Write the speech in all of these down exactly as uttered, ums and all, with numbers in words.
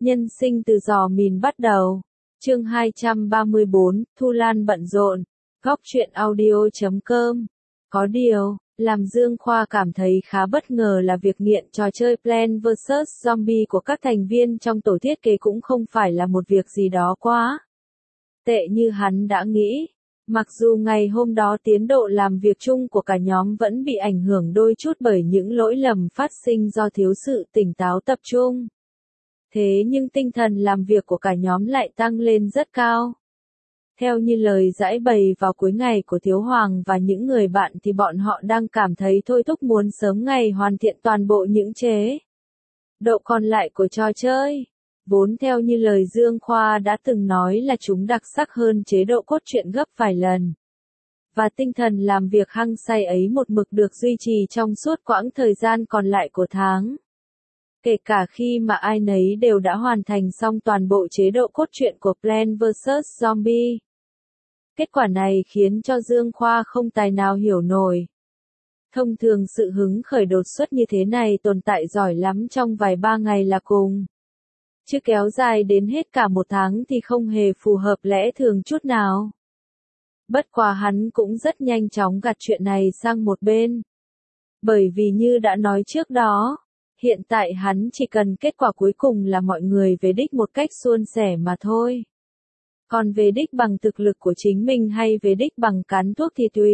Nhân sinh từ giò mìn bắt đầu. Chương hai trăm ba mươi bốn, Thu Lan bận rộn. Góc truyện audio chấm com. Có điều, làm Dương Khoa cảm thấy khá bất ngờ là việc nghiện trò chơi Plants vs Zombies của các thành viên trong tổ thiết kế cũng không phải là một việc gì đó quá tệ như hắn đã nghĩ. Mặc dù ngày hôm đó tiến độ làm việc chung của cả nhóm vẫn bị ảnh hưởng đôi chút bởi những lỗi lầm phát sinh do thiếu sự tỉnh táo tập trung. Thế nhưng tinh thần làm việc của cả nhóm lại tăng lên rất cao. Theo như lời giải bày vào cuối ngày của Thiếu Hoàng và những người bạn thì bọn họ đang cảm thấy thôi thúc muốn sớm ngày hoàn thiện toàn bộ những chế độ còn lại của trò chơi. Vốn theo như lời Dương Khoa đã từng nói là chúng đặc sắc hơn chế độ cốt truyện gấp vài lần. Và tinh thần làm việc hăng say ấy một mực được duy trì trong suốt quãng thời gian còn lại của tháng. Kể cả khi mà ai nấy đều đã hoàn thành xong toàn bộ chế độ cốt truyện của Plants vs Zombies. Kết quả này khiến cho Dương Khoa không tài nào hiểu nổi. Thông thường sự hứng khởi đột xuất như thế này tồn tại giỏi lắm trong vài ba ngày là cùng. Chứ kéo dài đến hết cả một tháng thì không hề phù hợp lẽ thường chút nào. Bất quá hắn cũng rất nhanh chóng gạt chuyện này sang một bên. Bởi vì như đã nói trước đó, hiện tại hắn chỉ cần kết quả cuối cùng là mọi người về đích một cách suôn sẻ mà thôi. Còn về đích bằng thực lực của chính mình hay về đích bằng cán thuốc thì tùy.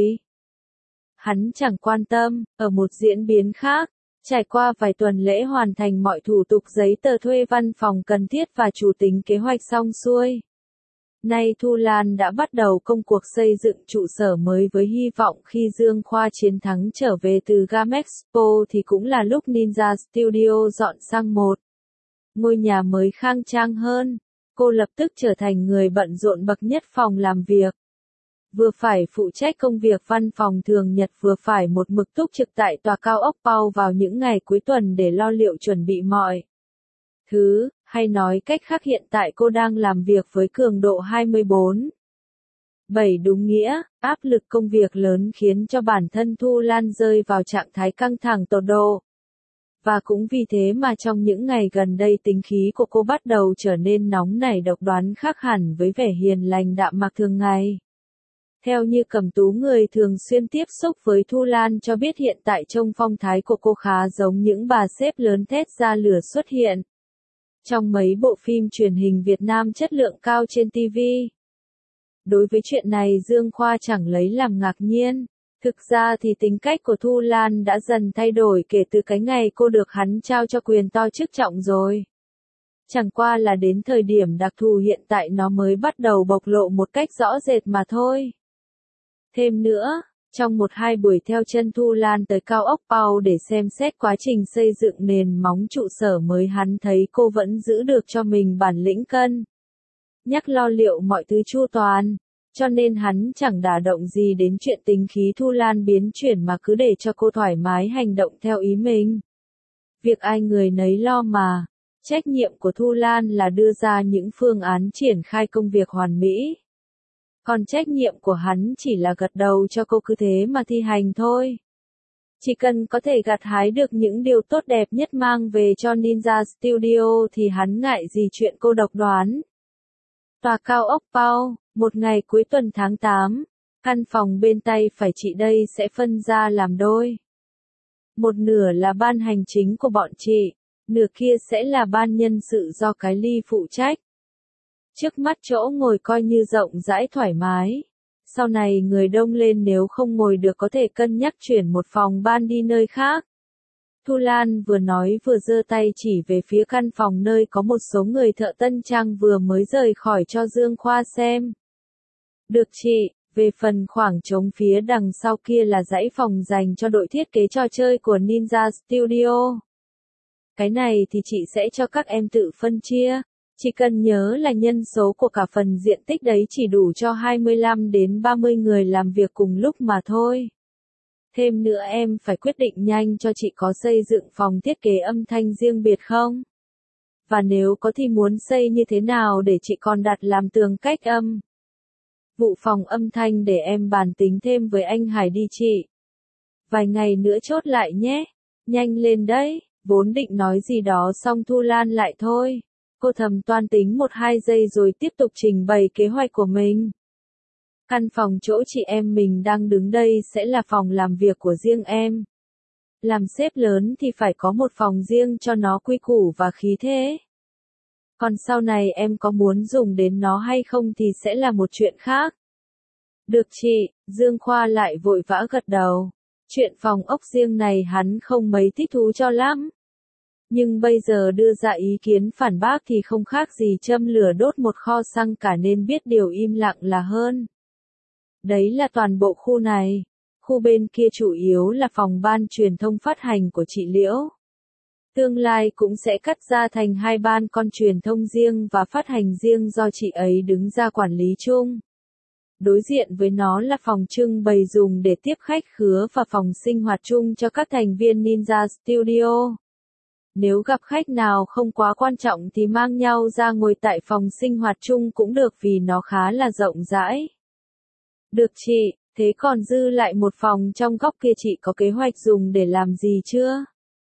Hắn chẳng quan tâm. Ở một diễn biến khác, trải qua vài tuần lễ hoàn thành mọi thủ tục giấy tờ thuê văn phòng cần thiết và chủ tính kế hoạch xong xuôi. Nay Thu Lan đã bắt đầu công cuộc xây dựng trụ sở mới với hy vọng khi Dương Khoa chiến thắng trở về từ Gamexpo thì cũng là lúc Ninja Studio dọn sang một ngôi nhà mới khang trang hơn. Cô lập tức trở thành người bận rộn bậc nhất phòng làm việc. Vừa phải phụ trách công việc văn phòng thường nhật vừa phải một mực túc trực tại tòa cao ốc Pau vào những ngày cuối tuần để lo liệu chuẩn bị mọi thứ, hay nói cách khác hiện tại cô đang làm việc với cường độ hai mươi bốn bảy đúng nghĩa, áp lực công việc lớn khiến cho bản thân Thu Lan rơi vào trạng thái căng thẳng tột độ. Và cũng vì thế mà trong những ngày gần đây tính khí của cô bắt đầu trở nên nóng nảy độc đoán khác hẳn với vẻ hiền lành đạm mạc thường ngày. Theo như Cẩm Tú người thường xuyên tiếp xúc với Thu Lan cho biết hiện tại trông phong thái của cô khá giống những bà sếp lớn thét ra lửa xuất hiện trong mấy bộ phim truyền hình Việt Nam chất lượng cao trên ti vi. Đối với chuyện này Dương Khoa chẳng lấy làm ngạc nhiên. Thực ra thì tính cách của Thu Lan đã dần thay đổi kể từ cái ngày cô được hắn trao cho quyền to chức trọng rồi. Chẳng qua là đến thời điểm đặc thù hiện tại nó mới bắt đầu bộc lộ một cách rõ rệt mà thôi. Thêm nữa, trong một hai buổi theo chân Thu Lan tới cao ốc Pau để xem xét quá trình xây dựng nền móng trụ sở mới hắn thấy cô vẫn giữ được cho mình bản lĩnh cân nhắc lo liệu mọi thứ chu toàn. Cho nên hắn chẳng đả động gì đến chuyện tính khí Thu Lan biến chuyển mà cứ để cho cô thoải mái hành động theo ý mình. Việc ai người nấy lo mà. Trách nhiệm của Thu Lan là đưa ra những phương án triển khai công việc hoàn mỹ. Còn trách nhiệm của hắn chỉ là gật đầu cho cô cứ thế mà thi hành thôi. Chỉ cần có thể gặt hái được những điều tốt đẹp nhất mang về cho Ninja Studio thì hắn ngại gì chuyện cô độc đoán. Tòa cao ốc Pau, một ngày cuối tuần tháng tám, căn phòng bên tay phải chị đây sẽ phân ra làm đôi. Một nửa là ban hành chính của bọn chị, nửa kia sẽ là ban nhân sự do cái ly phụ trách. Trước mắt chỗ ngồi coi như rộng rãi thoải mái. Sau này người đông lên nếu không ngồi được có thể cân nhắc chuyển một phòng ban đi nơi khác. Thu Lan vừa nói vừa giơ tay chỉ về phía căn phòng nơi có một số người thợ tân trang vừa mới rời khỏi cho Dương Khoa xem. Được chị, về phần khoảng trống phía đằng sau kia là dãy phòng dành cho đội thiết kế trò chơi của Ninja Studio. Cái này thì chị sẽ cho các em tự phân chia. Chỉ cần nhớ là nhân số của cả phần diện tích đấy chỉ đủ cho hai mươi lăm đến ba mươi người làm việc cùng lúc mà thôi. Thêm nữa em phải quyết định nhanh cho chị có xây dựng phòng thiết kế âm thanh riêng biệt không? Và nếu có thì muốn xây như thế nào để chị còn đặt làm tường cách âm? Vụ phòng âm thanh để em bàn tính thêm với anh Hải đi chị. Vài ngày nữa chốt lại nhé. Nhanh lên đấy. Vốn định nói gì đó xong Thu Lan lại thôi. Cô thầm toan tính một hai giây rồi tiếp tục trình bày kế hoạch của mình. Căn phòng chỗ chị em mình đang đứng đây sẽ là phòng làm việc của riêng em. Làm sếp lớn thì phải có một phòng riêng cho nó quy củ và khí thế. Còn sau này em có muốn dùng đến nó hay không thì sẽ là một chuyện khác. Được chị, Dương Khoa lại vội vã gật đầu. Chuyện phòng ốc riêng này hắn không mấy thích thú cho lắm. Nhưng bây giờ đưa ra ý kiến phản bác thì không khác gì châm lửa đốt một kho xăng cả, nên biết điều im lặng là hơn. Đấy là toàn bộ khu này. Khu bên kia chủ yếu là phòng ban truyền thông phát hành của chị Liễu. Tương lai cũng sẽ cắt ra thành hai ban con truyền thông riêng và phát hành riêng do chị ấy đứng ra quản lý chung. Đối diện với nó là phòng trưng bày dùng để tiếp khách khứa và phòng sinh hoạt chung cho các thành viên Ninja Studio. Nếu gặp khách nào không quá quan trọng thì mang nhau ra ngồi tại phòng sinh hoạt chung cũng được vì nó khá là rộng rãi. Được chị, thế còn dư lại một phòng trong góc kia chị có kế hoạch dùng để làm gì chưa?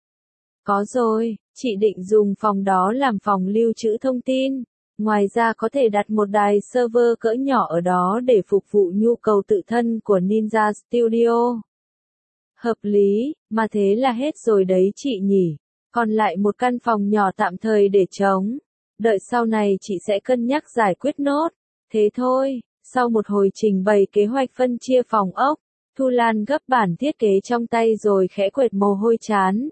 Có rồi, chị định dùng phòng đó làm phòng lưu trữ thông tin. Ngoài ra có thể đặt một đài server cỡ nhỏ ở đó để phục vụ nhu cầu tự thân của Ninja Studio. Hợp lý, mà thế là hết rồi đấy chị nhỉ. Còn lại một căn phòng nhỏ tạm thời để trống. Đợi sau này chị sẽ cân nhắc giải quyết nốt. Thế thôi, sau một hồi trình bày kế hoạch phân chia phòng ốc, Thu Lan gấp bản thiết kế trong tay rồi khẽ quệt mồ hôi chán.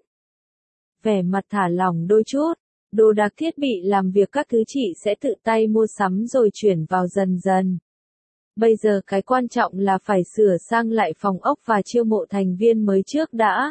Vẻ mặt thả lỏng đôi chút. Đồ đạc thiết bị làm việc các thứ chị sẽ tự tay mua sắm rồi chuyển vào dần dần. Bây giờ cái quan trọng là phải sửa sang lại phòng ốc và chiêu mộ thành viên mới trước đã.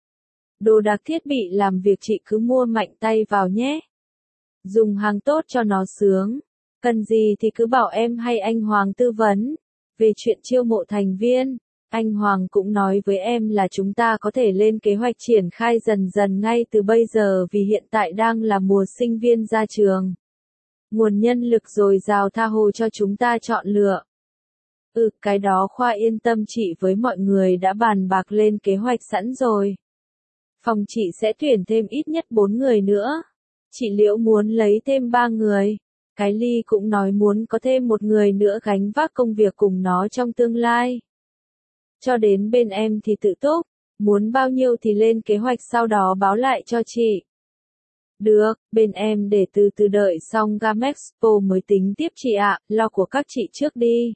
Đồ đạc thiết bị làm việc chị cứ mua mạnh tay vào nhé. Dùng hàng tốt cho nó sướng. Cần gì thì cứ bảo em hay anh Hoàng tư vấn. Về chuyện chiêu mộ thành viên, anh Hoàng cũng nói với em là chúng ta có thể lên kế hoạch triển khai dần dần ngay từ bây giờ vì hiện tại đang là mùa sinh viên ra trường. Nguồn nhân lực dồi dào tha hồ cho chúng ta chọn lựa. Ừ, cái đó Khoa yên tâm, chị với mọi người đã bàn bạc lên kế hoạch sẵn rồi. Phòng chị sẽ tuyển thêm ít nhất bốn người nữa. Chị Liễu muốn lấy thêm ba người. Cái Ly cũng nói muốn có thêm một người nữa gánh vác công việc cùng nó trong tương lai. Cho đến bên em thì tự túc, muốn bao nhiêu thì lên kế hoạch sau đó báo lại cho chị. Được, bên em để từ từ đợi xong Gamexpo mới tính tiếp chị ạ, lo của các chị trước đi.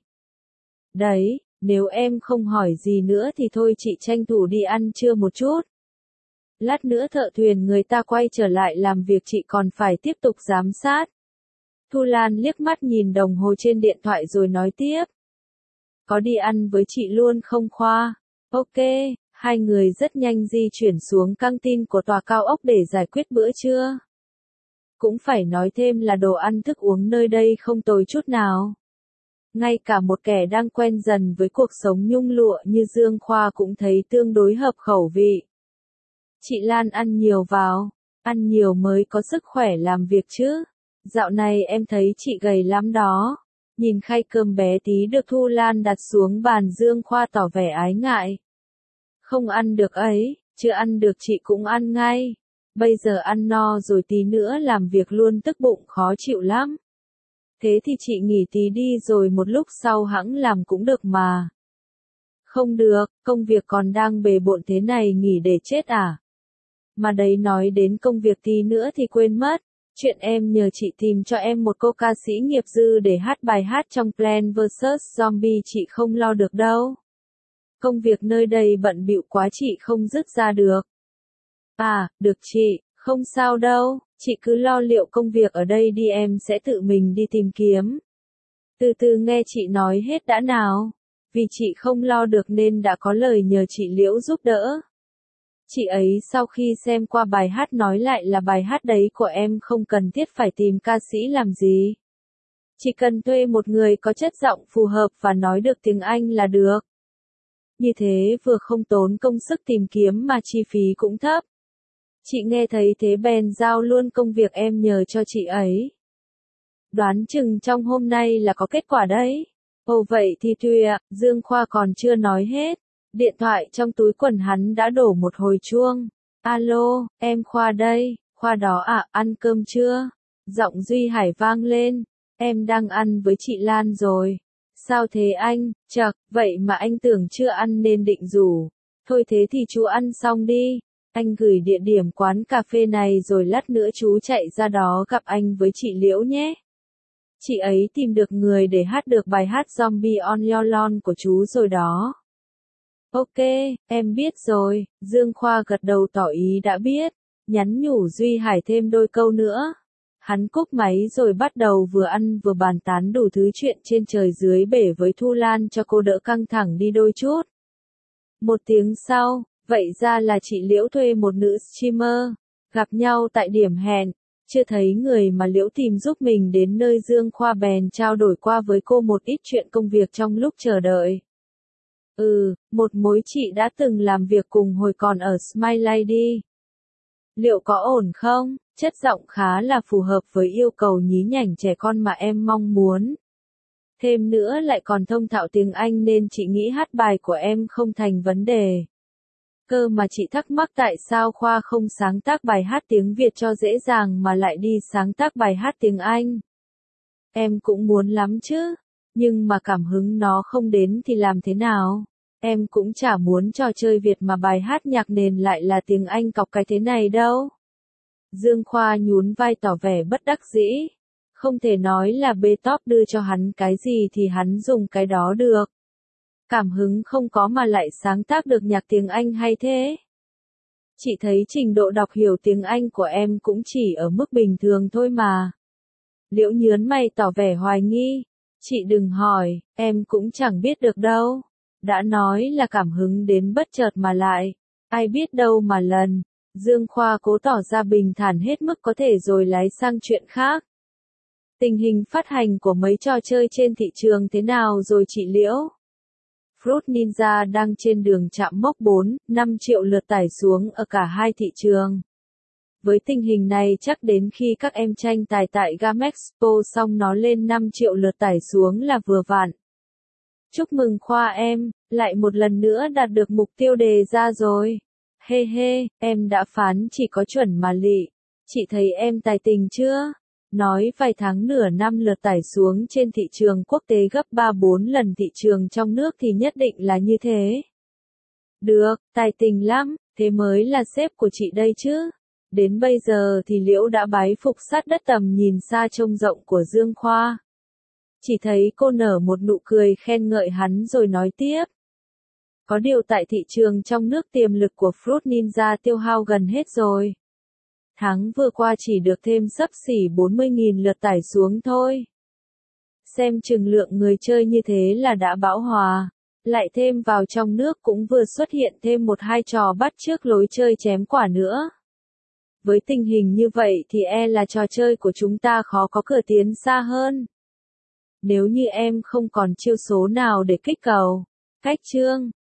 Đấy, nếu em không hỏi gì nữa thì thôi chị tranh thủ đi ăn trưa một chút. Lát nữa thợ thuyền người ta quay trở lại làm việc chị còn phải tiếp tục giám sát. Thu Lan liếc mắt nhìn đồng hồ trên điện thoại rồi nói tiếp. Có đi ăn với chị luôn không Khoa? Ok, hai người rất nhanh di chuyển xuống căng tin của tòa cao ốc để giải quyết bữa trưa. Cũng phải nói thêm là đồ ăn thức uống nơi đây không tồi chút nào. Ngay cả một kẻ đang quen dần với cuộc sống nhung lụa như Dương Khoa cũng thấy tương đối hợp khẩu vị. Chị Lan ăn nhiều vào, ăn nhiều mới có sức khỏe làm việc chứ. Dạo này em thấy chị gầy lắm đó. Nhìn khay cơm bé tí được Thu Lan đặt xuống bàn, Dương Khoa tỏ vẻ ái ngại. Không ăn được ấy, chưa ăn được chị cũng ăn ngay. Bây giờ ăn no rồi tí nữa làm việc luôn tức bụng khó chịu lắm. Thế thì chị nghỉ tí đi rồi một lúc sau hẵng làm cũng được mà. Không được, công việc còn đang bề bộn thế này nghỉ để chết à? Mà đấy, nói đến công việc tí nữa thì quên mất. Chuyện em nhờ chị tìm cho em một cô ca sĩ nghiệp dư để hát bài hát trong Plants versus. Zombie chị không lo được đâu. Công việc nơi đây bận bịu quá chị không dứt ra được. À, được chị, không sao đâu, chị cứ lo liệu công việc ở đây đi, em sẽ tự mình đi tìm kiếm. Từ từ nghe chị nói hết đã nào. Vì chị không lo được nên đã có lời nhờ chị Liễu giúp đỡ. Chị ấy sau khi xem qua bài hát nói lại là bài hát đấy của em không cần thiết phải tìm ca sĩ làm gì. Chỉ cần thuê một người có chất giọng phù hợp và nói được tiếng Anh là được. Như thế vừa không tốn công sức tìm kiếm mà chi phí cũng thấp. Chị nghe thấy thế bèn giao luôn công việc em nhờ cho chị ấy. Đoán chừng trong hôm nay là có kết quả đấy. Ồ vậy thì tùy ạ, Dương Khoa còn chưa nói hết. Điện thoại trong túi quần hắn đã đổ một hồi chuông. Alo, em Khoa đây, Khoa đó ạ, à, ăn cơm chưa? Giọng Duy Hải vang lên. Em đang ăn với chị Lan rồi. Sao thế anh? Chậc, vậy mà anh tưởng chưa ăn nên định rủ. Thôi thế thì chú ăn xong đi. Anh gửi địa điểm quán cà phê này rồi lát nữa chú chạy ra đó gặp anh với chị Liễu nhé. Chị ấy tìm được người để hát được bài hát Zombie on Your Lawn của chú rồi đó. Ok, em biết rồi, Dương Khoa gật đầu tỏ ý đã biết, nhắn nhủ Duy Hải thêm đôi câu nữa. Hắn cúp máy rồi bắt đầu vừa ăn vừa bàn tán đủ thứ chuyện trên trời dưới bể với Thu Lan cho cô đỡ căng thẳng đi đôi chút. Một tiếng sau, vậy ra là chị Liễu thuê một nữ streamer, gặp nhau tại điểm hẹn, chưa thấy người mà Liễu tìm giúp mình đến nơi Dương Khoa bèn trao đổi qua với cô một ít chuyện công việc trong lúc chờ đợi. Ừ, một mối chị đã từng làm việc cùng hồi còn ở Smile Lady. Liệu có ổn không? Chất giọng khá là phù hợp với yêu cầu nhí nhảnh trẻ con mà em mong muốn. Thêm nữa lại còn thông thạo tiếng Anh nên chị nghĩ hát bài của em không thành vấn đề. Cơ mà chị thắc mắc tại sao Khoa không sáng tác bài hát tiếng Việt cho dễ dàng mà lại đi sáng tác bài hát tiếng Anh. Em cũng muốn lắm chứ, nhưng mà cảm hứng nó không đến thì làm thế nào? Em cũng chả muốn trò chơi Việt mà bài hát nhạc nền lại là tiếng Anh cọc cái thế này đâu. Dương Khoa nhún vai tỏ vẻ bất đắc dĩ. Không thể nói là bê top đưa cho hắn cái gì thì hắn dùng cái đó được. Cảm hứng không có mà lại sáng tác được nhạc tiếng Anh hay thế? Chị thấy trình độ đọc hiểu tiếng Anh của em cũng chỉ ở mức bình thường thôi mà. Liễu nhớn mày tỏ vẻ hoài nghi. Chị đừng hỏi, em cũng chẳng biết được đâu. Đã nói là cảm hứng đến bất chợt mà lại. Ai biết đâu mà lần. Dương Khoa cố tỏ ra bình thản hết mức có thể rồi lái sang chuyện khác. Tình hình phát hành của mấy trò chơi trên thị trường thế nào rồi chị Liễu? Fruit Ninja đang trên đường chạm mốc bốn, năm triệu lượt tải xuống ở cả hai thị trường. Với tình hình này chắc đến khi các em tranh tài tại Gamexpo xong nó lên năm triệu lượt tải xuống là vừa vặn. Chúc mừng Khoa em, lại một lần nữa đạt được mục tiêu đề ra rồi. Hê hê, em đã phán chỉ có chuẩn mà lị. Chị thấy em tài tình chưa? Nói vài tháng nửa năm lượt tải xuống trên thị trường quốc tế gấp ba bốn lần thị trường trong nước thì nhất định là như thế. Được, tài tình lắm, thế mới là sếp của chị đây chứ. Đến bây giờ thì Liễu đã bái phục sát đất tầm nhìn xa trông rộng của Dương Khoa. Chỉ thấy cô nở một nụ cười khen ngợi hắn rồi nói tiếp. Có điều tại thị trường trong nước tiềm lực của Fruit Ninja tiêu hao gần hết rồi. Tháng vừa qua chỉ được thêm xấp xỉ bốn mươi nghìn lượt tải xuống thôi. Xem chừng lượng người chơi như thế là đã bão hòa. Lại thêm vào trong nước cũng vừa xuất hiện thêm một hai trò bắt chước lối chơi chém quả nữa. Với tình hình như vậy thì e là trò chơi của chúng ta khó có cửa tiến xa hơn. Nếu như em không còn chiêu số nào để kích cầu, cách chương,